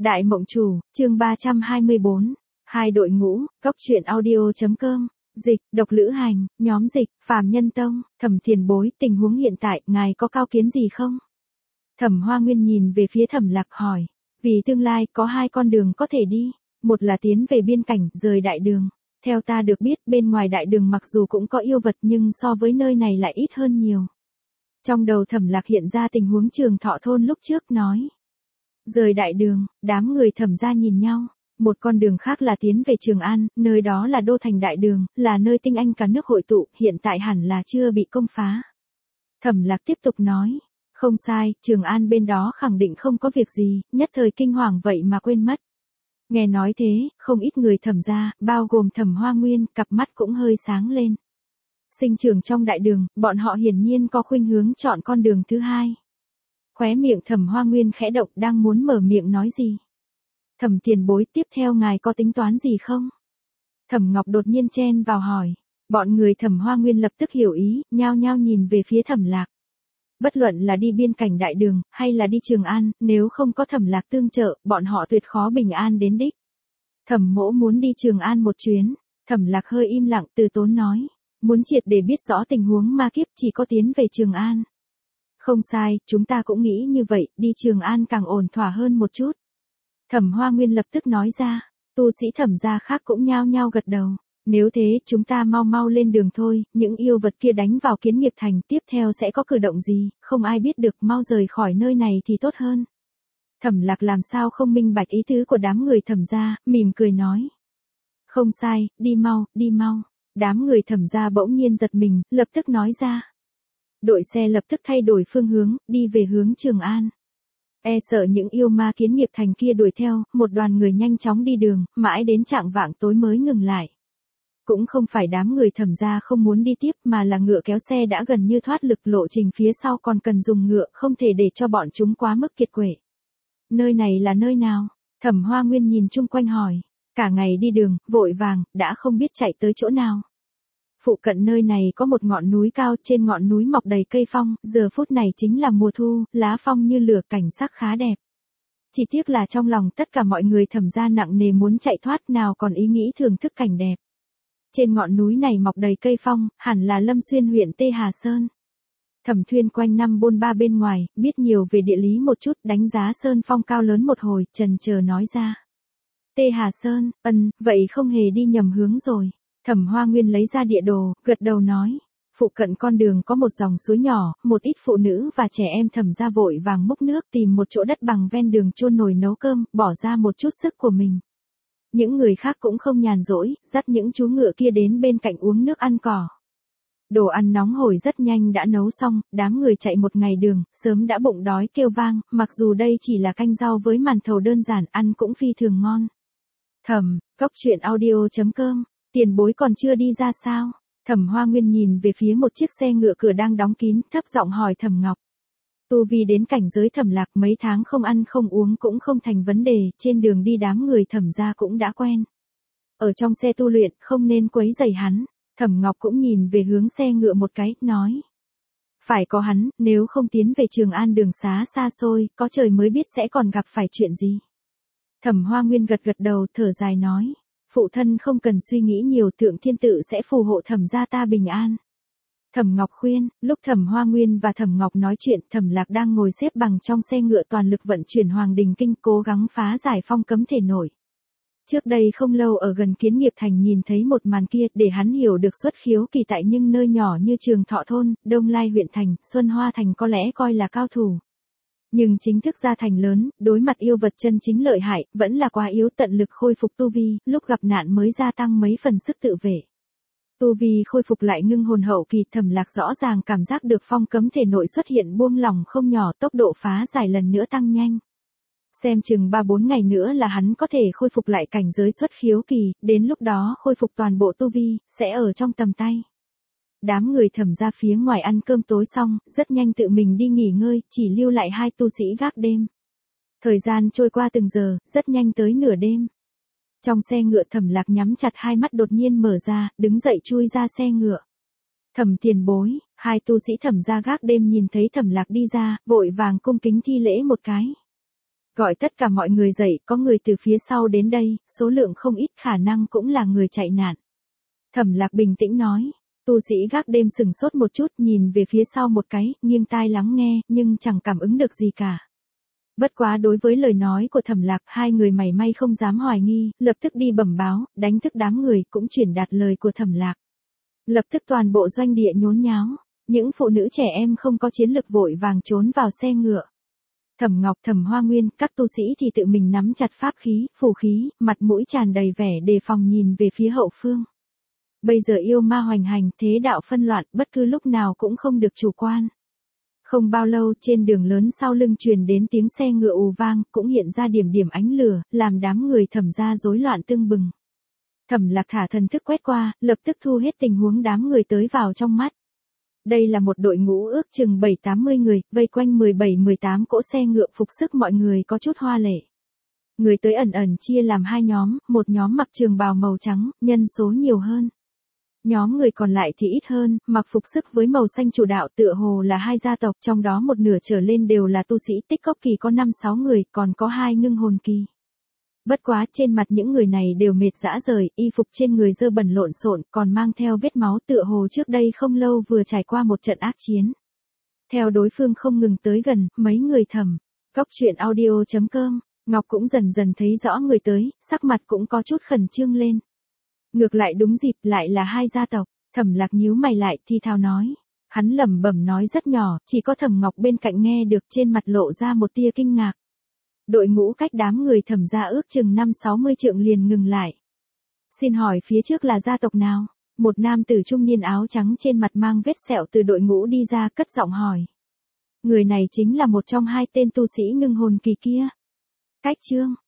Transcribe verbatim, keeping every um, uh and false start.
Đại Mộng Chủ, chương ba trăm hai mươi bốn. Hai đội ngũ, Cốc Truyện Audio.com, dịch, độc lữ hành, nhóm dịch, Phàm Nhân Tông, Thẩm Tiền Bối, tình huống hiện tại, ngài có cao kiến gì không? Thẩm Hoa Nguyên nhìn về phía Thẩm Lạc hỏi, vì tương lai có hai con đường có thể đi, một là tiến về biên cảnh, rời đại đường. Theo ta được biết, bên ngoài đại đường mặc dù cũng có yêu vật nhưng so với nơi này lại ít hơn nhiều. Trong đầu Thẩm Lạc hiện ra tình huống Trường Thọ thôn lúc trước nói. Rời đại đường, đám người Thẩm gia nhìn nhau, một con đường khác là tiến về Trường An, nơi đó là đô thành đại đường, là nơi tinh anh cả nước hội tụ, hiện tại hẳn là chưa bị công phá. Thẩm Lạc tiếp tục nói, không sai, Trường An bên đó khẳng định không có việc gì, nhất thời kinh hoàng vậy mà quên mất. Nghe nói thế, không ít người Thẩm gia, bao gồm Thẩm Hoa Nguyên, cặp mắt cũng hơi sáng lên. Sinh trưởng trong đại đường, bọn họ hiển nhiên có khuynh hướng chọn con đường thứ hai. Khóe miệng Thẩm Hoa Nguyên khẽ động, đang muốn mở miệng nói gì. Thẩm Tiền Bối, tiếp theo ngài có tính toán gì không? Thẩm Ngọc đột nhiên chen vào hỏi. Bọn người Thẩm Hoa Nguyên lập tức hiểu ý, nhao nhao nhìn về phía Thẩm Lạc. Bất luận là đi biên cảnh đại đường, hay là đi Trường An, nếu không có Thẩm Lạc tương trợ, bọn họ tuyệt khó bình an đến đích. Thẩm Mỗ muốn đi Trường An một chuyến. Thẩm Lạc hơi im lặng, từ tốn nói. Muốn triệt để biết rõ tình huống ma kiếp, chỉ có tiến về Trường An. Không sai, chúng ta cũng nghĩ như vậy, đi Trường An càng ổn thỏa hơn một chút. Thẩm Hoa Nguyên lập tức nói ra, tu sĩ Thẩm gia khác cũng nhao nhao gật đầu. Nếu thế, chúng ta mau mau lên đường thôi, những yêu vật kia đánh vào Kiến Nghiệp Thành, tiếp theo sẽ có cử động gì, không ai biết được, mau rời khỏi nơi này thì tốt hơn. Thẩm Lạc làm sao không minh bạch ý tứ của đám người Thẩm gia, mỉm cười nói. Không sai, đi mau, đi mau. Đám người Thẩm gia bỗng nhiên giật mình, lập tức nói ra. Đội xe lập tức thay đổi phương hướng, đi về hướng Trường An. E sợ những yêu ma Kiến Nghiệp Thành kia đuổi theo, một đoàn người nhanh chóng đi đường, mãi đến chạng vạng tối mới ngừng lại. Cũng không phải đám người Thẩm gia không muốn đi tiếp mà là ngựa kéo xe đã gần như thoát lực, lộ trình phía sau còn cần dùng ngựa, không thể để cho bọn chúng quá mức kiệt quệ. Nơi này là nơi nào? Thẩm Hoa Nguyên nhìn chung quanh hỏi. Cả ngày đi đường, vội vàng, đã không biết chạy tới chỗ nào. Phụ cận nơi này có một ngọn núi cao, trên ngọn núi mọc đầy cây phong, giờ phút này chính là mùa thu, lá phong như lửa, cảnh sắc khá đẹp. Chỉ tiếc là trong lòng tất cả mọi người Thẩm gia nặng nề muốn chạy thoát, nào còn ý nghĩ thưởng thức cảnh đẹp. Trên ngọn núi này mọc đầy cây phong, hẳn là Lâm Xuyên huyện Tê Hà Sơn. Thẩm Thuyên quanh năm bôn ba bên ngoài, biết nhiều về địa lý một chút, đánh giá sơn phong cao lớn một hồi, chần chờ nói ra. Tê Hà Sơn, ân, vậy không hề đi nhầm hướng rồi. Thẩm Hoa Nguyên lấy ra địa đồ, gật đầu nói. Phụ cận con đường có một dòng suối nhỏ, một ít phụ nữ và trẻ em Thẩm gia vội vàng múc nước, tìm một chỗ đất bằng ven đường chôn nồi nấu cơm, bỏ ra một chút sức của mình. Những người khác cũng không nhàn rỗi, dắt những chú ngựa kia đến bên cạnh uống nước ăn cỏ. Đồ ăn nóng hổi rất nhanh đã nấu xong, đám người chạy một ngày đường, sớm đã bụng đói kêu vang, mặc dù đây chỉ là canh rau với màn thầu đơn giản, ăn cũng phi thường ngon. Thẩm, Cốc Truyện Audio.com, Tiền Bối còn chưa đi ra sao? Thẩm Hoa Nguyên nhìn về phía một chiếc xe ngựa cửa đang đóng kín, thấp giọng hỏi Thẩm Ngọc. Tu vi đến cảnh giới Thẩm Lạc, mấy tháng không ăn không uống cũng không thành vấn đề, trên đường đi đám người Thẩm gia cũng đã quen. Ở trong xe tu luyện, không nên quấy rầy hắn. Thẩm Ngọc cũng nhìn về hướng xe ngựa một cái, nói. Phải có hắn, nếu không tiến về Trường An đường xá xa xôi, có trời mới biết sẽ còn gặp phải chuyện gì. Thẩm Hoa Nguyên gật gật đầu, thở dài nói. Phụ thân không cần suy nghĩ nhiều, Thượng Thiên Tự sẽ phù hộ Thẩm gia ta bình an. Thẩm Ngọc khuyên, lúc Thẩm Hoa Nguyên và Thẩm Ngọc nói chuyện, Thẩm Lạc đang ngồi xếp bằng trong xe ngựa toàn lực vận chuyển Hoàng Đình Kinh, cố gắng phá giải phong cấm thể nổi. Trước đây không lâu ở gần Kiến Nghiệp Thành nhìn thấy một màn kia, để hắn hiểu được xuất khiếu kỳ tại nhưng nơi nhỏ như Trường Thọ thôn, Đông Lai huyện thành, Xuân Hoa thành có lẽ coi là cao thủ. Nhưng chính thức ra thành lớn, đối mặt yêu vật chân chính lợi hại, vẫn là quá yếu, tận lực khôi phục tu vi, lúc gặp nạn mới gia tăng mấy phần sức tự vệ. Tu vi khôi phục lại ngưng hồn hậu kỳ, Thẩm Lạc rõ ràng cảm giác được phong cấm thể nội xuất hiện buông lỏng không nhỏ, tốc độ phá giải lần nữa tăng nhanh. Xem chừng ba bốn ngày nữa là hắn có thể khôi phục lại cảnh giới xuất khiếu kỳ, đến lúc đó khôi phục toàn bộ tu vi, sẽ ở trong tầm tay. Đám người Thẩm ra phía ngoài ăn cơm tối xong, rất nhanh tự mình đi nghỉ ngơi, chỉ lưu lại hai tu sĩ gác đêm. Thời gian trôi qua từng giờ, rất nhanh tới nửa đêm. Trong xe ngựa Thẩm Lạc nhắm chặt hai mắt đột nhiên mở ra, đứng dậy chui ra xe ngựa. Thẩm Tiền Bối, hai tu sĩ Thẩm ra gác đêm nhìn thấy Thẩm Lạc đi ra, vội vàng cung kính thi lễ một cái. Gọi tất cả mọi người dậy, có người từ phía sau đến đây, số lượng không ít, khả năng cũng là người chạy nạn. Thẩm Lạc bình tĩnh nói. Tu sĩ gác đêm sừng sốt một chút, nhìn về phía sau một cái, nghiêng tai lắng nghe, nhưng chẳng cảm ứng được gì cả. Bất quá đối với lời nói của Thẩm Lạc, hai người mảy may không dám hoài nghi, lập tức đi bẩm báo, đánh thức đám người, cũng truyền đạt lời của Thẩm Lạc. Lập tức toàn bộ doanh địa nhốn nháo, những phụ nữ trẻ em không có chiến lực vội vàng trốn vào xe ngựa. Thẩm Ngọc, Thẩm Hoa Nguyên, các tu sĩ thì tự mình nắm chặt pháp khí, phù khí, mặt mũi tràn đầy vẻ đề phòng nhìn về phía hậu phương. Bây giờ yêu ma hoành hành, thế đạo phân loạn, bất cứ lúc nào cũng không được chủ quan. Không bao lâu, trên đường lớn sau lưng truyền đến tiếng xe ngựa ù vang, cũng hiện ra điểm điểm ánh lửa, làm đám người Thẩm gia rối loạn tưng bừng. Thẩm Lạc thả thần thức quét qua, lập tức thu hết tình huống đám người tới vào trong mắt. Đây là một đội ngũ ước chừng bảy tám mươi người, vây quanh mười bảy mười tám cỗ xe ngựa, phục sức mọi người có chút hoa lệ. Người tới ẩn ẩn chia làm hai nhóm, một nhóm mặc trường bào màu trắng, nhân số nhiều hơn. Nhóm người còn lại thì ít hơn, mặc phục sức với màu xanh chủ đạo, tựa hồ là hai gia tộc, trong đó một nửa trở lên đều là tu sĩ Tích Cốc kỳ có năm sáu người, còn có hai ngưng hồn kỳ. Bất quá trên mặt những người này đều mệt rã rời, y phục trên người dơ bẩn lộn xộn, còn mang theo vết máu, tựa hồ trước đây không lâu vừa trải qua một trận ác chiến. Theo đối phương không ngừng tới gần, mấy người thầm. Góc truyện audio chấm com, Ngọc cũng dần dần thấy rõ người tới, sắc mặt cũng có chút khẩn trương lên. Ngược lại đúng dịp lại là hai gia tộc, Thẩm Lạc nhíu mày lại thi thào nói. Hắn lẩm bẩm nói rất nhỏ, chỉ có Thẩm Ngọc bên cạnh nghe được, trên mặt lộ ra một tia kinh ngạc. Đội ngũ cách đám người Thẩm gia ước chừng năm sáu mươi trượng liền ngừng lại. Xin hỏi phía trước là gia tộc nào? Một nam tử trung niên áo trắng trên mặt mang vết sẹo từ đội ngũ đi ra, cất giọng hỏi. Người này chính là một trong hai tên tu sĩ ngưng hồn kỳ kia. Cách chương